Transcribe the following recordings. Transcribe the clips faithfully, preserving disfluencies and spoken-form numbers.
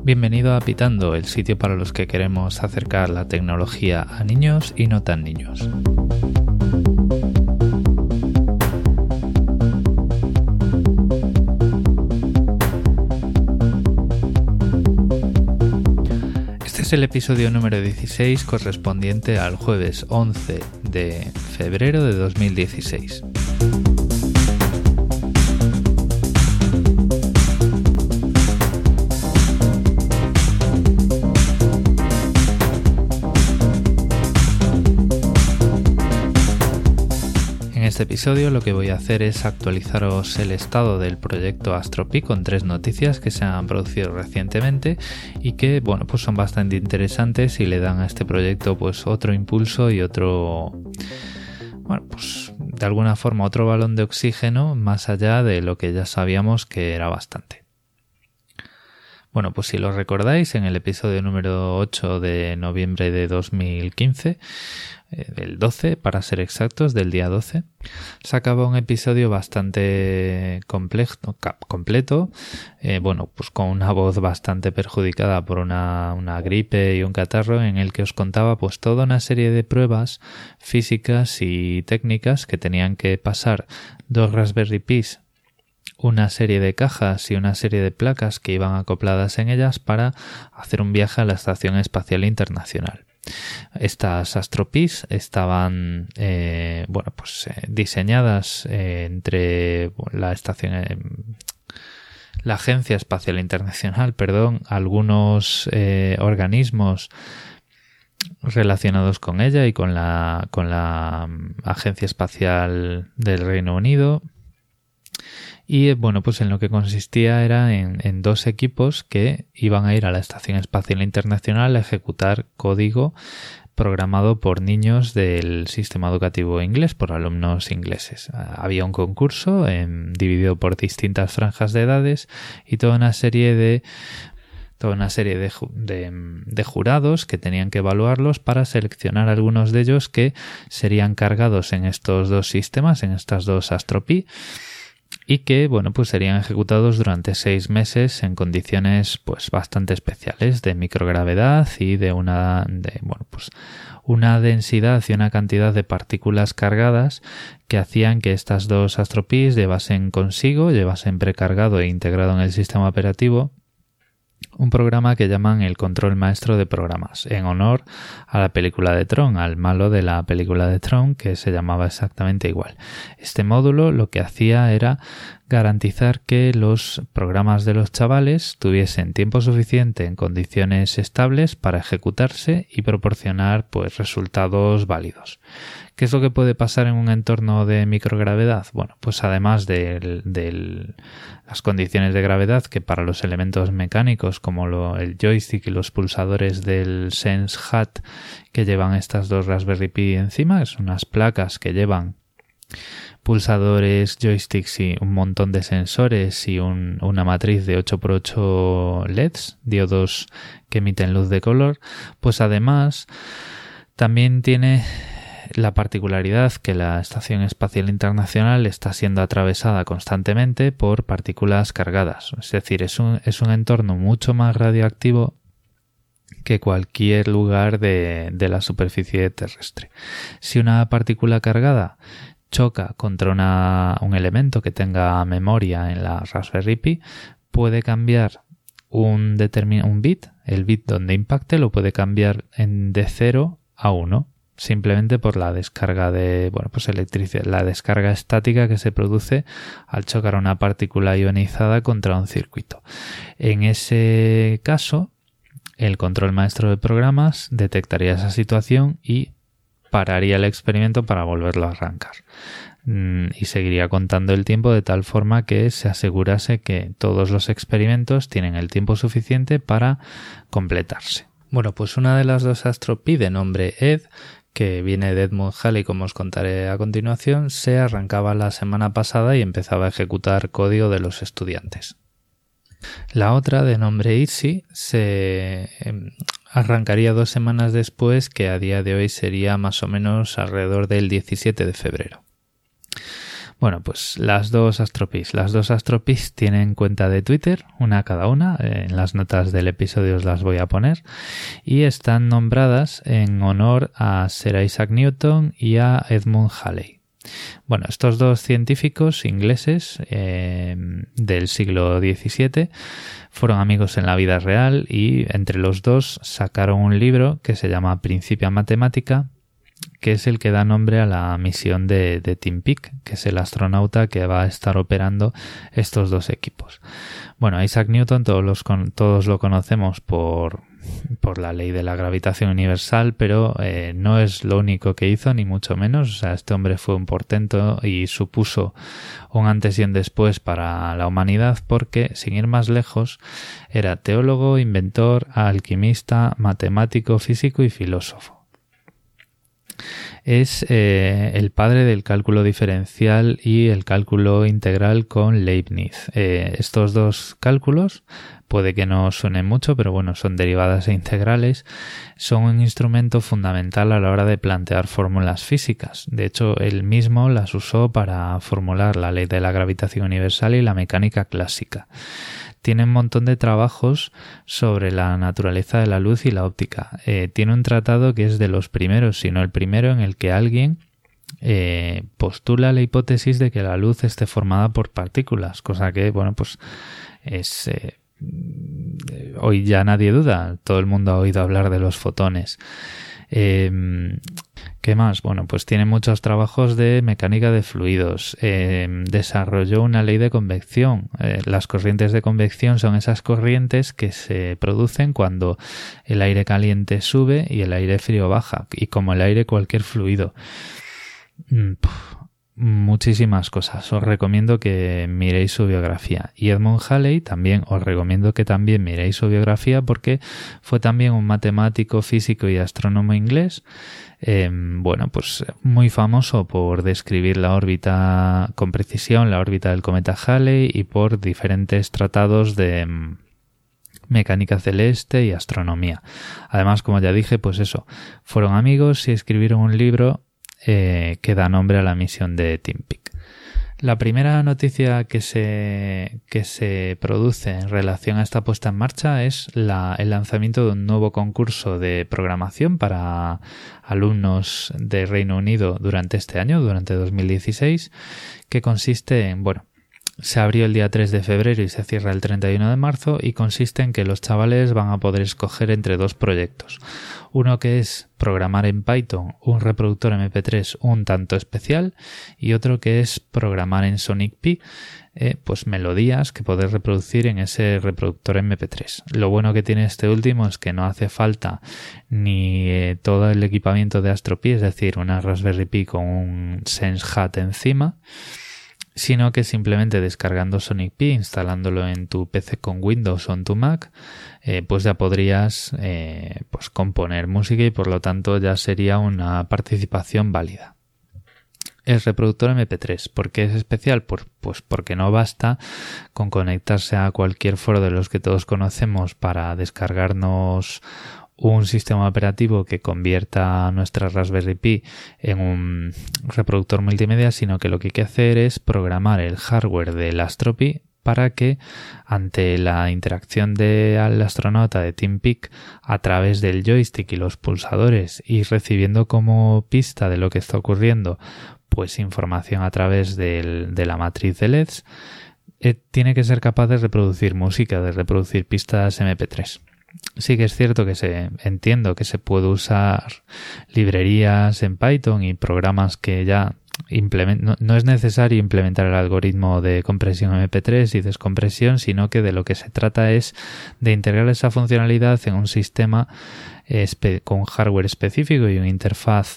Bienvenido a Pitando, el sitio para los que queremos acercar la tecnología a niños y no tan niños. Este es el episodio número dieciséis, correspondiente al jueves once de febrero de dos mil dieciséis. En este episodio lo que voy a hacer es actualizaros el estado del proyecto Astro-Pi con tres noticias que se han producido recientemente y que, bueno, pues son bastante interesantes y le dan a este proyecto pues otro impulso y otro, bueno, pues de alguna forma otro balón de oxígeno más allá de lo que ya sabíamos que era bastante. Bueno, pues si lo recordáis, en el episodio número ocho de noviembre de dos mil quince, eh, del doce para ser exactos, del día doce, sacaba un episodio bastante complejo, completo, eh, bueno, pues con una voz bastante perjudicada por una, una gripe y un catarro, en el que os contaba pues toda una serie de pruebas físicas y técnicas que tenían que pasar dos Raspberry Pis, una serie de cajas y una serie de placas que iban acopladas en ellas para hacer un viaje a la Estación Espacial Internacional. Estas Astro-Pis estaban eh, bueno, pues, eh, diseñadas eh, entre la estación eh, la Agencia Espacial Internacional, perdón, algunos eh, organismos relacionados con ella y con la con la Agencia Espacial del Reino Unido. Y bueno, pues en lo que consistía era en, en dos equipos que iban a ir a la Estación Espacial Internacional a ejecutar código programado por niños del sistema educativo inglés, por alumnos ingleses. Había un concurso eh, dividido por distintas franjas de edades y toda una serie de toda una serie de, de, de jurados que tenían que evaluarlos para seleccionar algunos de ellos que serían cargados en estos dos sistemas, en estas dos Astro-Pi, y que, bueno, pues serían ejecutados durante seis meses en condiciones pues bastante especiales de microgravedad y de una de, bueno, pues una densidad y una cantidad de partículas cargadas que hacían que estas dos Astro-Pis llevasen consigo, llevasen precargado e integrado en el sistema operativo un programa que llaman el control maestro de programas, en honor a la película de Tron, al malo de la película de Tron, que se llamaba exactamente igual. Este módulo lo que hacía era garantizar que los programas de los chavales tuviesen tiempo suficiente en condiciones estables para ejecutarse y proporcionar pues resultados válidos. ¿Qué es lo que puede pasar en un entorno de microgravedad? Bueno, pues además de, de las condiciones de gravedad que para los elementos mecánicos como lo, el joystick y los pulsadores del Sense H U D que llevan estas dos Raspberry Pi encima, que son unas placas que llevan pulsadores, joysticks y un montón de sensores y un, una matriz de ocho por ocho L E Ds, diodos que emiten luz de color, pues además también tiene la particularidad que la Estación Espacial Internacional está siendo atravesada constantemente por partículas cargadas. Es decir, es un, es un entorno mucho más radioactivo que cualquier lugar de, de la superficie terrestre. Si una partícula cargada choca contra una, un elemento que tenga memoria en la Raspberry Pi, puede cambiar un, determin, un bit, el bit donde impacte lo puede cambiar en, de cero a uno. Simplemente por la descarga de, bueno, pues electricidad, la descarga estática que se produce al chocar una partícula ionizada contra un circuito. En ese caso, el control maestro de programas detectaría esa situación y pararía el experimento para volverlo a arrancar. Y seguiría contando el tiempo de tal forma que se asegurase que todos los experimentos tienen el tiempo suficiente para completarse. Bueno, pues una de las dos Astro-Pi de nombre Ed, que viene de Edmund Halley, como os contaré a continuación, se arrancaba la semana pasada y empezaba a ejecutar código de los estudiantes. La otra, de nombre Easy, se arrancaría dos semanas después, que a día de hoy sería más o menos alrededor del diecisiete de febrero. Bueno, pues las dos AstroPis. Las dos AstroPis tienen cuenta de Twitter, una cada una. En las notas del episodio os las voy a poner. Y están nombradas en honor a Sir Isaac Newton y a Edmund Halley. Bueno, estos dos científicos ingleses eh, del siglo diecisiete fueron amigos en la vida real y entre los dos sacaron un libro que se llama Principia Mathematica, que es el que da nombre a la misión de, de Tim Peake, que es el astronauta que va a estar operando estos dos equipos. Bueno, Isaac Newton todos, los con, todos lo conocemos por, por la ley de la gravitación universal, pero eh, no es lo único que hizo, ni mucho menos. O sea, este hombre fue un portento y supuso un antes y un después para la humanidad porque, sin ir más lejos, era teólogo, inventor, alquimista, matemático, físico y filósofo. Es eh, el padre del cálculo diferencial y el cálculo integral con Leibniz. Eh, estos dos cálculos, puede que no suenen mucho, pero bueno, son derivadas e integrales, son un instrumento fundamental a la hora de plantear fórmulas físicas. De hecho, él mismo las usó para formular la ley de la gravitación universal y la mecánica clásica. Tiene un montón de trabajos sobre la naturaleza de la luz y la óptica. Eh, tiene un tratado que es de los primeros, si no el primero, en el que alguien eh, postula la hipótesis de que la luz esté formada por partículas, cosa que, bueno, pues es... Eh, hoy ya nadie duda, todo el mundo ha oído hablar de los fotones. Eh, ¿Qué más? Bueno, pues tiene muchos trabajos de mecánica de fluidos. Eh, desarrolló una ley de convección. Eh, las corrientes de convección son esas corrientes que se producen cuando el aire caliente sube y el aire frío baja. Y como el aire, cualquier fluido. Puf, muchísimas cosas. Os recomiendo que miréis su biografía. Y Edmund Halley también os recomiendo que también miréis su biografía porque fue también un matemático, físico y astrónomo inglés. Eh, bueno, pues muy famoso por describir la órbita con precisión, la órbita del cometa Halley, y por diferentes tratados de mm, mecánica celeste y astronomía. Además, como ya dije, pues eso, fueron amigos y escribieron un libro eh, que da nombre a la misión de Tim Peake. La primera noticia que se, que se produce en relación a esta puesta en marcha es la, el lanzamiento de un nuevo concurso de programación para alumnos de Reino Unido durante este año, durante dos mil dieciséis, que consiste en, bueno, se abrió el día tres de febrero y se cierra el treinta y uno de marzo y consiste en que los chavales van a poder escoger entre dos proyectos. Uno que es programar en Python un reproductor eme pe tres un tanto especial y otro que es programar en Sonic Pi eh, pues melodías que poder reproducir en ese reproductor eme pe tres. Lo bueno que tiene este último es que no hace falta ni eh, todo el equipamiento de AstroPi, es decir, una Raspberry Pi con un SenseHat encima, sino que simplemente descargando Sonic Pi, instalándolo en tu pe ce con Windows o en tu Mac, eh, pues ya podrías eh, pues componer música y por lo tanto ya sería una participación válida. El reproductor eme pe tres, ¿por qué es especial? Pues, pues porque no basta con conectarse a cualquier foro de los que todos conocemos para descargarnos un sistema operativo que convierta nuestra Raspberry Pi en un reproductor multimedia, sino que lo que hay que hacer es programar el hardware del AstroPi para que ante la interacción del astronauta de Tim Peake a través del joystick y los pulsadores y recibiendo como pista de lo que está ocurriendo pues información a través del, de la matriz de L E Ds, eh, tiene que ser capaz de reproducir música, de reproducir pistas eme pe tres. Sí que es cierto que se entiendo que se puede usar librerías en Python y programas que ya implementan. No, no es necesario implementar el algoritmo de compresión eme pe tres y descompresión, sino que de lo que se trata es de integrar esa funcionalidad en un sistema espe- con hardware específico y una interfaz,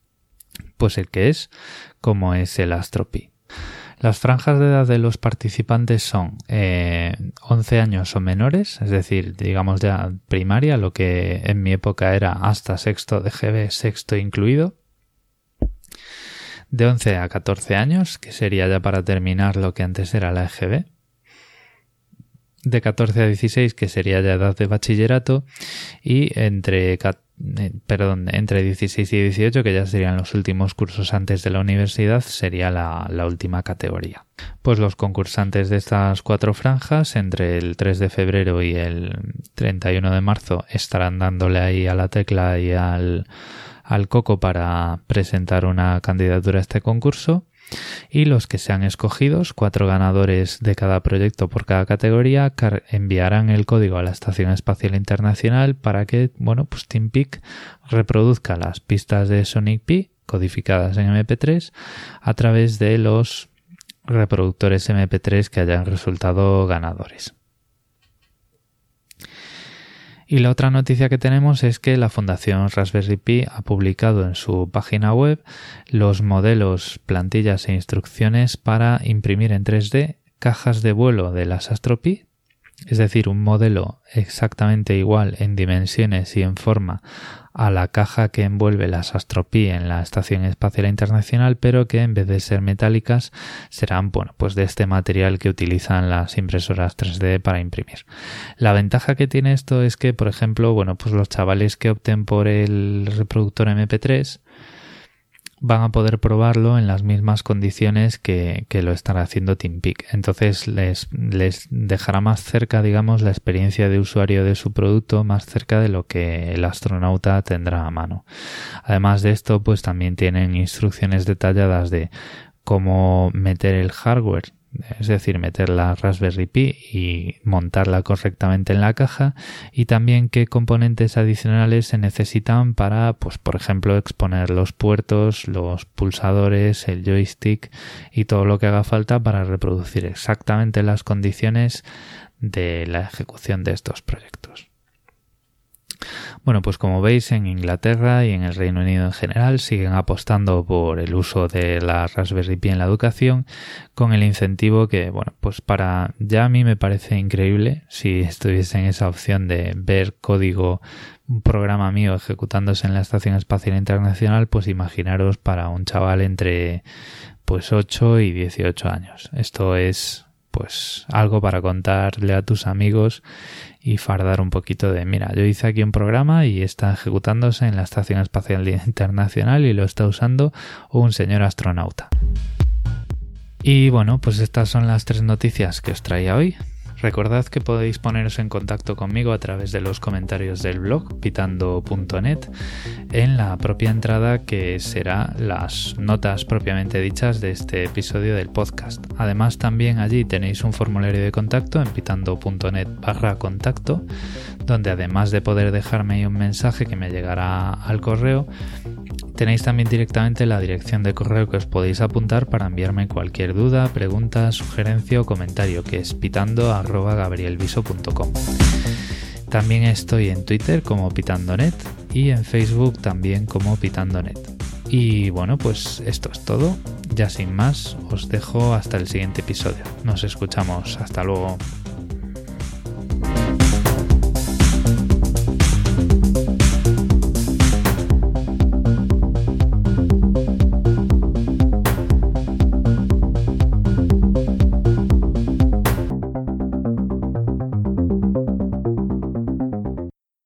pues el que es, como es el AstroPi. Las franjas de edad de los participantes son eh, once años o menores, es decir, digamos ya primaria, lo que en mi época era hasta sexto de ge be, sexto incluido. De once a catorce años, que sería ya para terminar lo que antes era la e ge be. De catorce a dieciséis, que sería ya edad de bachillerato. Y entre eh, perdón, entre dieciséis y dieciocho, que ya serían los últimos cursos antes de la universidad, sería la, la última categoría. Pues los concursantes de estas cuatro franjas, entre el tres de febrero y el treinta y uno de marzo, estarán dándole ahí a la tecla y al, al coco para presentar una candidatura a este concurso. Y los que sean escogidos, cuatro ganadores de cada proyecto por cada categoría, enviarán el código a la Estación Espacial Internacional para que, bueno, pues TeamPeak reproduzca las pistas de Sonic Pi codificadas en eme pe tres a través de los reproductores eme pe tres que hayan resultado ganadores. Y la otra noticia que tenemos es que la Fundación Raspberry Pi ha publicado en su página web los modelos, plantillas e instrucciones para imprimir en tres D cajas de vuelo de las Astro Pi, es decir, un modelo exactamente igual en dimensiones y en forma a la caja que envuelve las Astro Pi en la Estación Espacial Internacional, pero que en vez de ser metálicas serán, bueno, pues de este material que utilizan las impresoras tres D para imprimir. La ventaja que tiene esto es que, por ejemplo, bueno, pues los chavales que opten por el reproductor eme pe tres van a poder probarlo en las mismas condiciones que, que lo estará haciendo TeamPeak. Entonces les, les dejará más cerca, digamos, la experiencia de usuario de su producto, más cerca de lo que el astronauta tendrá a mano. Además de esto, pues también tienen instrucciones detalladas de cómo meter el hardware, es decir, meter la Raspberry Pi y montarla correctamente en la caja, y también qué componentes adicionales se necesitan para, pues por ejemplo, exponer los puertos, los pulsadores, el joystick y todo lo que haga falta para reproducir exactamente las condiciones de la ejecución de estos proyectos. Bueno, pues como veis, en Inglaterra y en el Reino Unido en general siguen apostando por el uso de la Raspberry Pi en la educación, con el incentivo que, bueno, pues para ya a mí me parece increíble si estuviese en esa opción de ver código, un programa mío ejecutándose en la Estación Espacial Internacional, pues imaginaros para un chaval entre pues ocho y dieciocho años. Esto es pues algo para contarle a tus amigos y fardar un poquito de, mira, yo hice aquí un programa y está ejecutándose en la Estación Espacial Internacional y lo está usando un señor astronauta. Y bueno, pues estas son las tres noticias que os traía hoy. Recordad que podéis poneros en contacto conmigo a través de los comentarios del blog pitando punto net en la propia entrada que será las notas propiamente dichas de este episodio del podcast. Además, también allí tenéis un formulario de contacto en pitando punto net barra contacto, donde además de poder dejarme ahí un mensaje que me llegará al correo, tenéis también directamente la dirección de correo que os podéis apuntar para enviarme cualquier duda, pregunta, sugerencia o comentario, que es pitando arroba gabrielviso punto com. También estoy en Twitter como pitandonet y en Facebook también como pitandonet. Y bueno, pues esto es todo. Ya sin más, os dejo hasta el siguiente episodio. Nos escuchamos. Hasta luego.